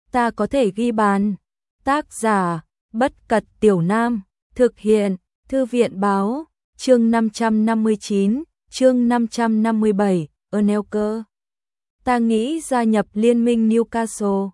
ta có thể ghi bàn. Tác giả, Bất Cật Tiểu Nam, thực hiện, Thư viện Báo, chương 559, chương 557, Anelka. Ta nghĩ gia nhập liên minh Newcastle.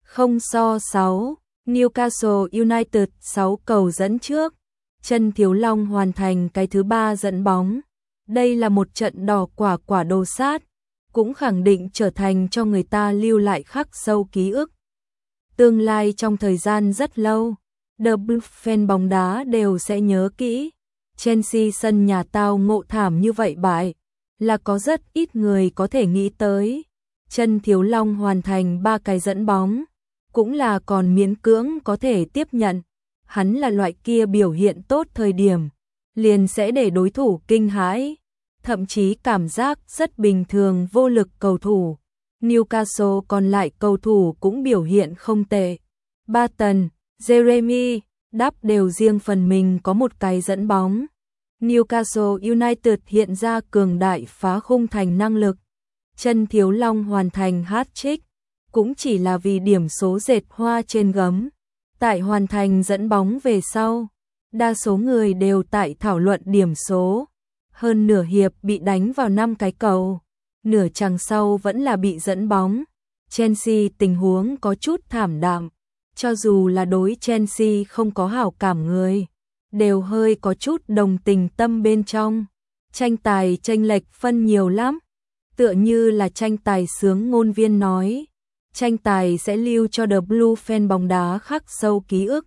0-6, Newcastle United 6 cầu dẫn trước. Chân Thiếu Long hoàn thành cái thứ 3 dẫn bóng. Đây là một trận đỏ quả đồ sát, cũng khẳng định trở thành cho người ta lưu lại khắc sâu ký ức. Tương lai trong thời gian rất lâu, The Blues fan bóng đá đều sẽ nhớ kỹ. Chelsea sân nhà tao ngộ thảm như vậy bại, là có rất ít người có thể nghĩ tới. Chân Thiếu Long hoàn thành 3 cái dẫn bóng, cũng là còn miễn cưỡng có thể tiếp nhận. Hắn là loại kia biểu hiện tốt thời điểm, liền sẽ để đối thủ kinh hãi, thậm chí cảm giác rất bình thường vô lực cầu thủ. Newcastle còn lại cầu thủ cũng biểu hiện không tệ. Barton, Jeremy, Đắp đều riêng phần mình có một cái dẫn bóng. Newcastle United hiện ra cường đại phá khung thành năng lực. Chân Thiếu Long hoàn thành hat-trick, cũng chỉ là vì điểm số dệt hoa trên gấm. Tại hoàn thành dẫn bóng về sau, đa số người đều tại thảo luận điểm số. Hơn nửa hiệp bị đánh vào 5 cái cầu, nửa chặng sau vẫn là bị dẫn bóng. Chelsea tình huống có chút thảm đạm, cho dù là đối Chelsea không có hảo cảm người, đều hơi có chút đồng tình tâm bên trong. Tranh tài chênh lệch phân nhiều lắm, tựa như là tranh tài sướng ngôn viên nói. Tranh tài sẽ lưu cho The Blue fan bóng đá khắc sâu ký ức,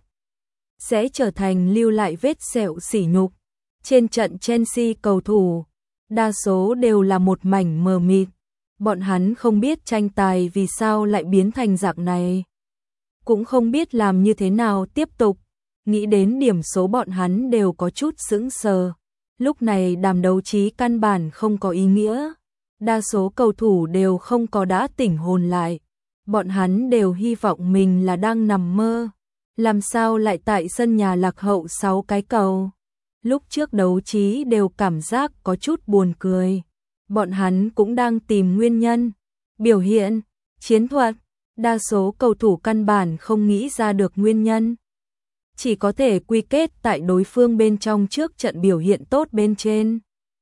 sẽ trở thành lưu lại vết sẹo sỉ nhục. Trên trận Chelsea cầu thủ, đa số đều là một mảnh mờ mịt. Bọn hắn không biết tranh tài vì sao lại biến thành dạng này, cũng không biết làm như thế nào tiếp tục. Nghĩ đến điểm số bọn hắn đều có chút sững sờ. Lúc này đàm đấu trí căn bản không có ý nghĩa. Đa số cầu thủ đều không có đã tỉnh hồn lại. Bọn hắn đều hy vọng mình là đang nằm mơ. Làm sao lại tại sân nhà lạc hậu 6 cái cầu. Lúc trước đấu trí đều cảm giác có chút buồn cười. Bọn hắn cũng đang tìm nguyên nhân. Biểu hiện, chiến thuật. Đa số cầu thủ căn bản không nghĩ ra được nguyên nhân. Chỉ có thể quy kết tại đối phương bên trong trước trận biểu hiện tốt bên trên.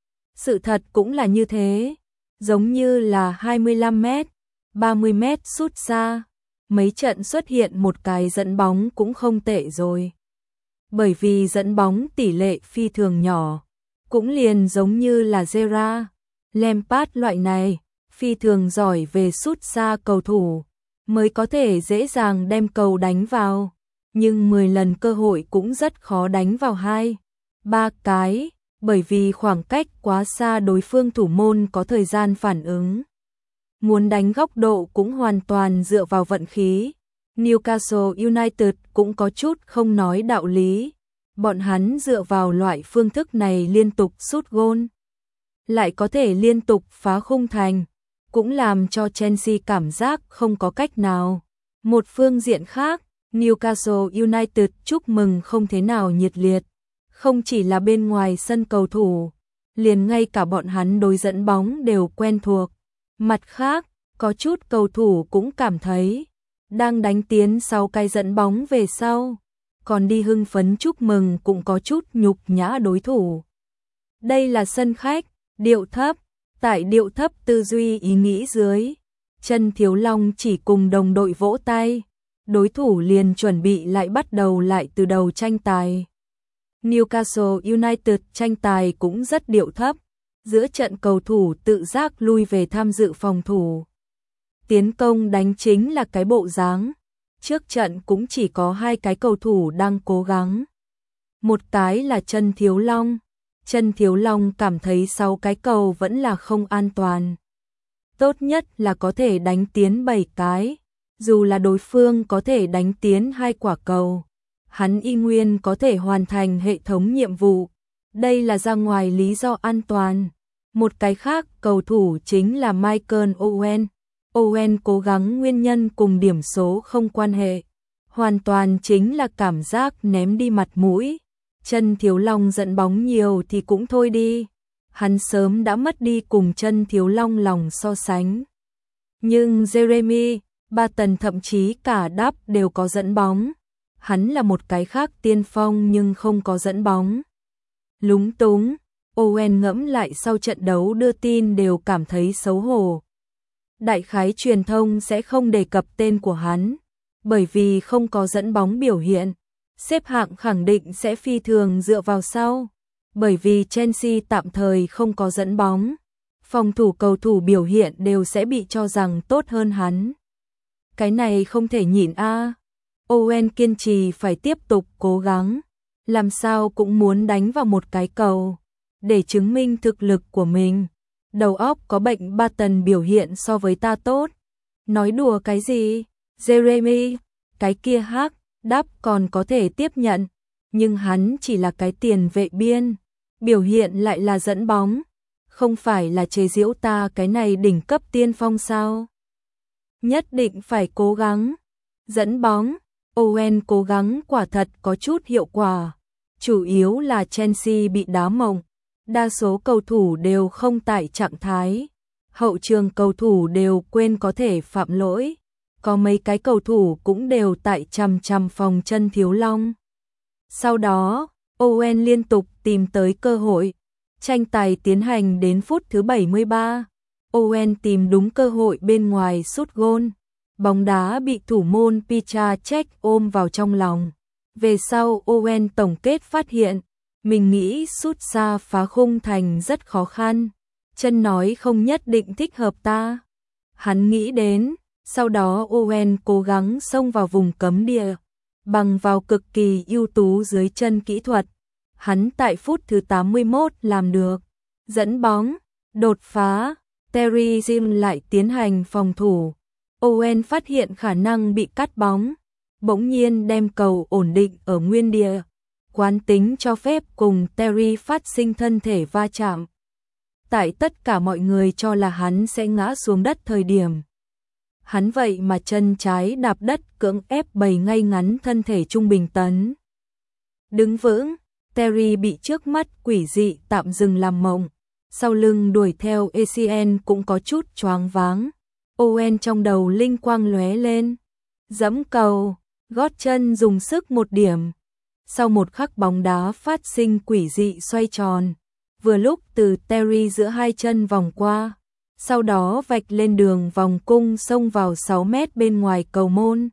Sự thật cũng là như thế. Giống như là 25 mét, 30 mét sút xa. Mấy trận xuất hiện một cái dẫn bóng cũng không tệ rồi. Bởi vì dẫn bóng tỷ lệ phi thường nhỏ. Cũng liền giống như là Gerrard, Lampard loại này, phi thường giỏi về sút xa cầu thủ, mới có thể dễ dàng đem cầu đánh vào. Nhưng 10 lần cơ hội cũng rất khó đánh vào 2-3 cái, bởi vì khoảng cách quá xa đối phương thủ môn có thời gian phản ứng. Muốn đánh góc độ cũng hoàn toàn dựa vào vận khí. Newcastle United cũng có chút không nói đạo lý. Bọn hắn dựa vào loại phương thức này liên tục sút gôn, lại có thể liên tục phá khung thành, cũng làm cho Chelsea cảm giác không có cách nào. Một phương diện khác, Newcastle United chúc mừng không thế nào nhiệt liệt, không chỉ là bên ngoài sân cầu thủ, liền ngay cả bọn hắn đối dẫn bóng đều quen thuộc. Mặt khác, có chút cầu thủ cũng cảm thấy, đang đánh tiến 6 cái dẫn bóng về sau, còn đi hưng phấn chúc mừng cũng có chút nhục nhã đối thủ. Đây là sân khách, điệu thấp, tại điệu thấp tư duy ý nghĩ dưới, Chân Thiếu Long chỉ cùng đồng đội vỗ tay, đối thủ liền chuẩn bị lại bắt đầu lại từ đầu tranh tài. Newcastle United tranh tài cũng rất điệu thấp, giữa trận cầu thủ tự giác lui về tham dự phòng thủ. Tiến công đánh chính là cái bộ dáng, trước trận cũng chỉ có 2 cái cầu thủ đang cố gắng. Một cái là Chân Thiếu Long. Chân Thiếu Long cảm thấy 6 cái cầu vẫn là không an toàn. Tốt nhất là có thể đánh tiến 7 cái, dù là đối phương có thể đánh tiến 2 quả cầu, hắn y nguyên có thể hoàn thành hệ thống nhiệm vụ. Đây là ra ngoài lý do an toàn. Một cái khác cầu thủ chính là Michael Owen. Owen cố gắng nguyên nhân cùng điểm số không quan hệ, hoàn toàn chính là cảm giác ném đi mặt mũi. Chân Thiếu Long dẫn bóng nhiều thì cũng thôi đi, hắn sớm đã mất đi cùng Chân Thiếu Long lòng so sánh. Nhưng Jeremy, Barton thậm chí cả đáp đều có dẫn bóng. Hắn là một cái khác tiên phong nhưng không có dẫn bóng. Lúng túng, Owen ngẫm lại sau trận đấu đưa tin đều cảm thấy xấu hổ. Đại khái truyền thông sẽ không đề cập tên của hắn, bởi vì không có dẫn bóng biểu hiện. Xếp hạng khẳng định sẽ phi thường dựa vào sau, bởi vì Chelsea tạm thời không có dẫn bóng. Phòng thủ cầu thủ biểu hiện đều sẽ bị cho rằng tốt hơn hắn. Cái này không thể nhịn a. Owen kiên trì phải tiếp tục cố gắng, làm sao cũng muốn đánh vào một cái cầu, để chứng minh thực lực của mình. Đầu óc có bệnh. Barton biểu hiện so với ta tốt. Nói đùa cái gì? Jeremy, cái kia hắc, đáp còn có thể tiếp nhận, nhưng hắn chỉ là cái tiền vệ biên, biểu hiện lại là dẫn bóng. Không phải là chế giễu ta cái này đỉnh cấp tiên phong sao? Nhất định phải cố gắng. Dẫn bóng, Owen cố gắng quả thật có chút hiệu quả. Chủ yếu là Chelsea bị đá mộng. Đa số cầu thủ đều không tại trạng thái. Hậu trường cầu thủ đều quên có thể phạm lỗi. Có mấy cái cầu thủ cũng đều tại chằm phòng chân Thiếu Long. Sau đó, Owen liên tục tìm tới cơ hội. Tranh tài tiến hành đến phút thứ 73. Owen tìm đúng cơ hội bên ngoài sút gôn. Bóng đá bị thủ môn Petr Cech ôm vào trong lòng. Về sau Owen tổng kết phát hiện, mình nghĩ sút xa phá khung thành rất khó khăn. Chân nói không nhất định thích hợp ta. Hắn nghĩ đến, sau đó Owen cố gắng xông vào vùng cấm địa, bằng vào cực kỳ ưu tú dưới chân kỹ thuật. Hắn tại phút thứ 81 làm được. Dẫn bóng, đột phá, Terry Jim lại tiến hành phòng thủ. Owen phát hiện khả năng bị cắt bóng, bỗng nhiên đem cầu ổn định ở nguyên địa. Quán tính cho phép cùng Terry phát sinh thân thể va chạm. Tại tất cả mọi người cho là hắn sẽ ngã xuống đất thời điểm, hắn vậy mà chân trái đạp đất cưỡng ép bày ngay ngắn thân thể trung bình tấn. Đứng vững, Terry bị trước mắt quỷ dị tạm dừng làm mộng. Sau lưng đuổi theo ACN cũng có chút choáng váng. Owen trong đầu linh quang lóe lên. Giẫm cầu, gót chân dùng sức một điểm. Sau một khắc bóng đá phát sinh quỷ dị xoay tròn. Vừa lúc từ Terry giữa hai chân vòng qua. Sau đó vạch lên đường vòng cung xông vào 6 mét bên ngoài cầu môn.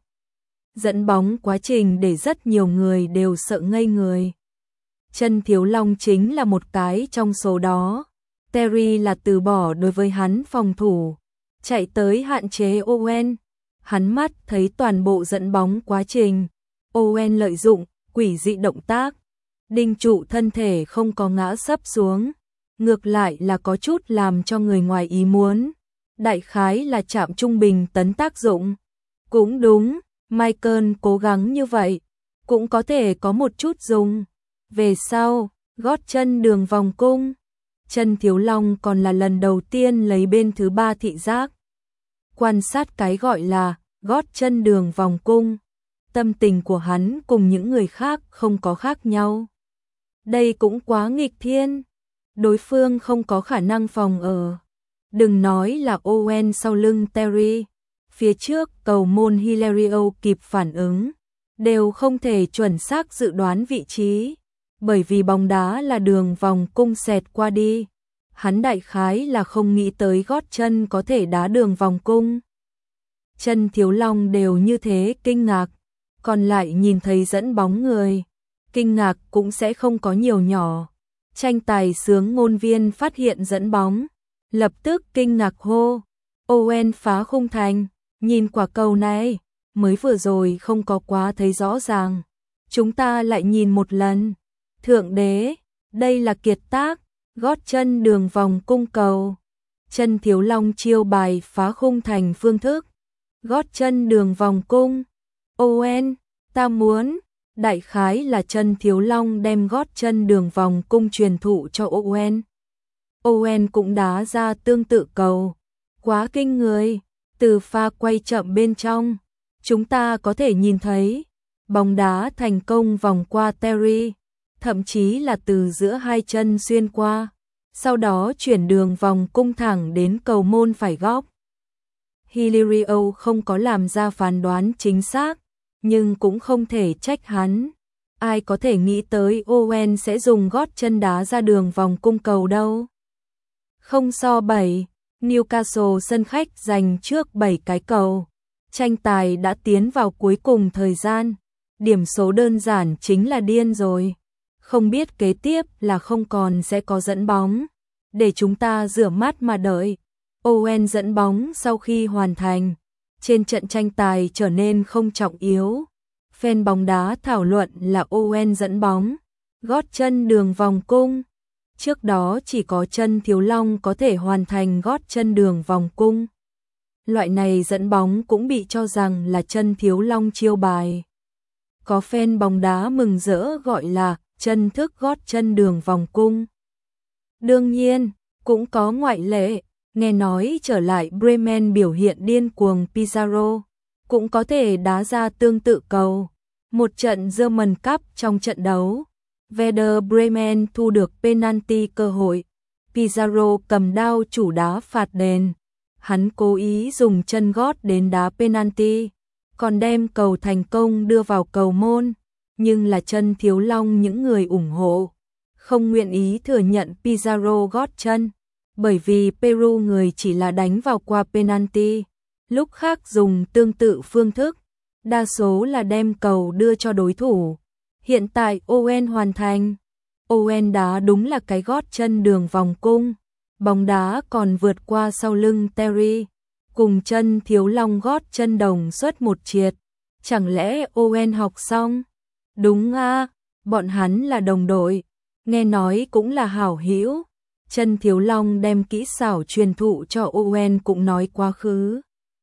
Dẫn bóng quá trình để rất nhiều người đều sợ ngây người. Chân Thiếu Long chính là một cái trong số đó. Terry là từ bỏ đối với hắn phòng thủ, chạy tới hạn chế Owen. Hắn mắt thấy toàn bộ dẫn bóng quá trình. Owen lợi dụng quỷ dị động tác, đinh trụ thân thể không có ngã sấp xuống, ngược lại là có chút làm cho người ngoài ý muốn. Đại khái là chạm trung bình tấn tác dụng. Cũng đúng, Michael cố gắng như vậy, cũng có thể có một chút dùng. Về sau, gót chân đường vòng cung. Chân Thiếu Long còn là lần đầu tiên lấy bên thứ ba thị giác quan sát cái gọi là gót chân đường vòng cung. Tâm tình của hắn cùng những người khác không có khác nhau. Đây cũng quá nghịch thiên. Đối phương không có khả năng phòng ở. Đừng nói là Owen sau lưng Terry. Phía trước cầu môn Hilario kịp phản ứng, đều không thể chuẩn xác dự đoán vị trí. Bởi vì bóng đá là đường vòng cung xẹt qua đi. Hắn đại khái là không nghĩ tới gót chân có thể đá đường vòng cung. Chân Thiếu Long đều như thế kinh ngạc, còn lại nhìn thấy dẫn bóng người. Kinh ngạc cũng sẽ không có nhiều nhỏ. Tranh tài sướng ngôn viên phát hiện dẫn bóng, lập tức kinh ngạc hô. Owen phá khung thành, nhìn quả cầu này, mới vừa rồi không có quá thấy rõ ràng. Chúng ta lại nhìn một lần. Thượng đế, đây là kiệt tác, gót chân đường vòng cung cầu. Chân Thiếu Long chiêu bài phá khung thành phương thức. Gót chân đường vòng cung. Owen, ta muốn. Đại khái là chân Thiếu Long đem gót chân đường vòng cung truyền thụ cho Owen. Owen cũng đá ra tương tự cầu. Quá kinh người, từ pha quay chậm bên trong, chúng ta có thể nhìn thấy bóng đá thành công vòng qua Terry, thậm chí là từ giữa hai chân xuyên qua, sau đó chuyển đường vòng cung thẳng đến cầu môn phải góc. Hilario không có làm ra phán đoán chính xác, nhưng cũng không thể trách hắn. Ai có thể nghĩ tới Owen sẽ dùng gót chân đá ra đường vòng cung cầu đâu. Không so 7, Newcastle sân khách giành trước 7 cái cầu. Tranh tài đã tiến vào cuối cùng thời gian. Điểm số đơn giản chính là điên rồi. Không biết kế tiếp là không còn sẽ có dẫn bóng. Để chúng ta rửa mắt mà đợi. Owen dẫn bóng sau khi hoàn thành. Trên trận tranh tài trở nên không trọng yếu. Fan bóng đá thảo luận là Owen dẫn bóng. Gót chân đường vòng cung. Trước đó chỉ có chân Thiếu Long có thể hoàn thành gót chân đường vòng cung. Loại này dẫn bóng cũng bị cho rằng là chân Thiếu Long chiêu bài. Có fan bóng đá mừng rỡ gọi là chân thức gót chân đường vòng cung. Đương nhiên, cũng có ngoại lệ, nghe nói trở lại Bremen biểu hiện điên cuồng Pizarro, cũng có thể đá ra tương tự cầu. Một trận German Cup trong trận đấu, Werder Bremen thu được penalty cơ hội. Pizarro cầm đao chủ đá phạt đền. Hắn cố ý dùng chân gót đến đá penalty, còn đem cầu thành công đưa vào cầu môn, nhưng là chân Thiếu Long những người ủng hộ không nguyện ý thừa nhận Pizarro gót chân, bởi vì Peru người chỉ là đánh vào qua penalty, lúc khác dùng tương tự phương thức, đa số là đem cầu đưa cho đối thủ. Hiện tại Owen hoàn thành, Owen đá đúng là cái gót chân đường vòng cung, bóng đá còn vượt qua sau lưng Terry, cùng chân Thiếu Long gót chân đồng xuất một triệt. Chẳng lẽ Owen học xong? Đúng à, bọn hắn là đồng đội, nghe nói cũng là hảo hữu. Chân Thiếu Long đem kỹ xảo truyền thụ cho Owen cũng nói quá khứ.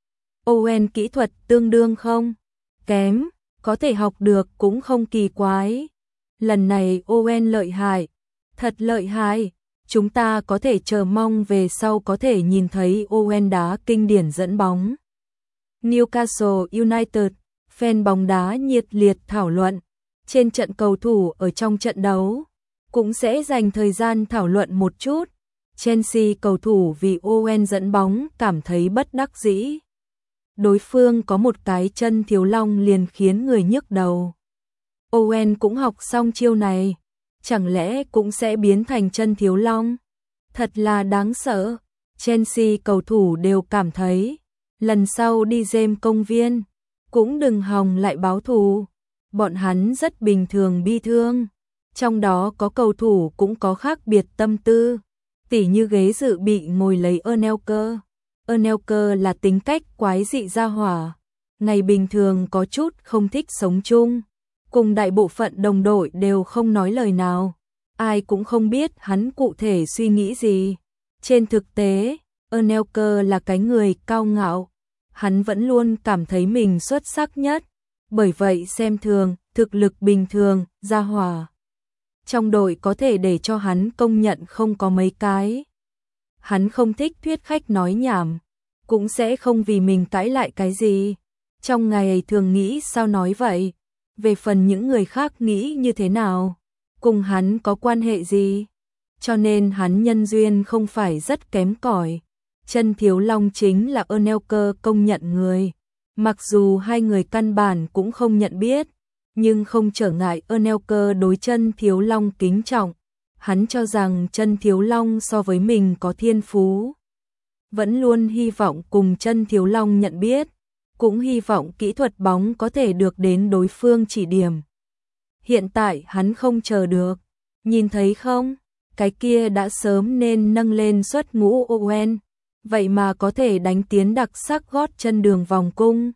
Owen kỹ thuật tương đương không? Kém, có thể học được cũng không kỳ quái. Lần này Owen lợi hại, thật lợi hại. Chúng ta có thể chờ mong về sau có thể nhìn thấy Owen đá kinh điển dẫn bóng. Newcastle United, fan bóng đá nhiệt liệt thảo luận. Trên trận cầu thủ ở trong trận đấu, cũng sẽ dành thời gian thảo luận một chút. Chelsea cầu thủ vì Owen dẫn bóng cảm thấy bất đắc dĩ. Đối phương có một cái chân Thiếu Long liền khiến người nhức đầu. Owen cũng học xong chiêu này, chẳng lẽ cũng sẽ biến thành chân Thiếu Long? Thật là đáng sợ. Chelsea cầu thủ đều cảm thấy, lần sau đi James công viên, cũng đừng hòng lại báo thù. Bọn hắn rất bình thường bi thương. Trong đó có cầu thủ cũng có khác biệt tâm tư, tỉ như ghế dự bị ngồi lấy Anelka. Anelka là tính cách quái dị ra hỏa, ngày bình thường có chút không thích sống chung, cùng đại bộ phận đồng đội đều không nói lời nào, ai cũng không biết hắn cụ thể suy nghĩ gì. Trên thực tế, Anelka là cái người cao ngạo, hắn vẫn luôn cảm thấy mình xuất sắc nhất, bởi vậy xem thường, thực lực bình thường, ra hỏa. Trong đội có thể để cho hắn công nhận không có mấy cái. Hắn không thích thuyết khách nói nhảm, cũng sẽ không vì mình cãi lại cái gì. Trong ngày thường nghĩ sao nói vậy, về phần những người khác nghĩ như thế nào, cùng hắn có quan hệ gì. Cho nên hắn nhân duyên không phải rất kém cỏi. Chân Thiếu Long chính là Anelka công nhận người, mặc dù hai người căn bản cũng không nhận biết, nhưng không trở ngại Anelka đối chân Thiếu Long kính trọng. Hắn cho rằng chân Thiếu Long so với mình có thiên phú. Vẫn luôn hy vọng cùng chân Thiếu Long nhận biết, cũng hy vọng kỹ thuật bóng có thể được đến đối phương chỉ điểm. Hiện tại hắn không chờ được, nhìn thấy không, cái kia đã sớm nên nâng lên xuất ngũ Owen, vậy mà có thể đánh tiến đặc sắc gót chân đường vòng cung.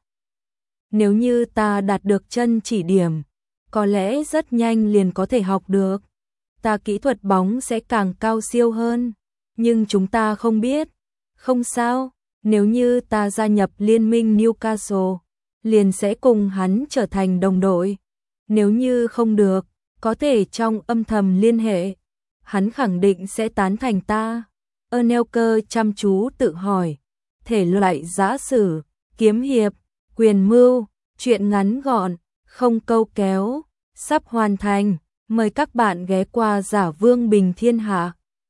Nếu như ta đạt được chân chỉ điểm, có lẽ rất nhanh liền có thể học được. Ta kỹ thuật bóng sẽ càng cao siêu hơn, nhưng chúng ta không biết. Không sao, nếu như ta gia nhập liên minh Newcastle, liền sẽ cùng hắn trở thành đồng đội. Nếu như không được, có thể trong âm thầm liên hệ. Hắn khẳng định sẽ tán thành ta. Anelka chăm chú tự hỏi. Thể loại giã sử, kiếm hiệp, quyền mưu, truyện ngắn gọn, không câu kéo, sắp hoàn thành. Mời các bạn ghé qua Giả Vương Bình Thiên Hạ.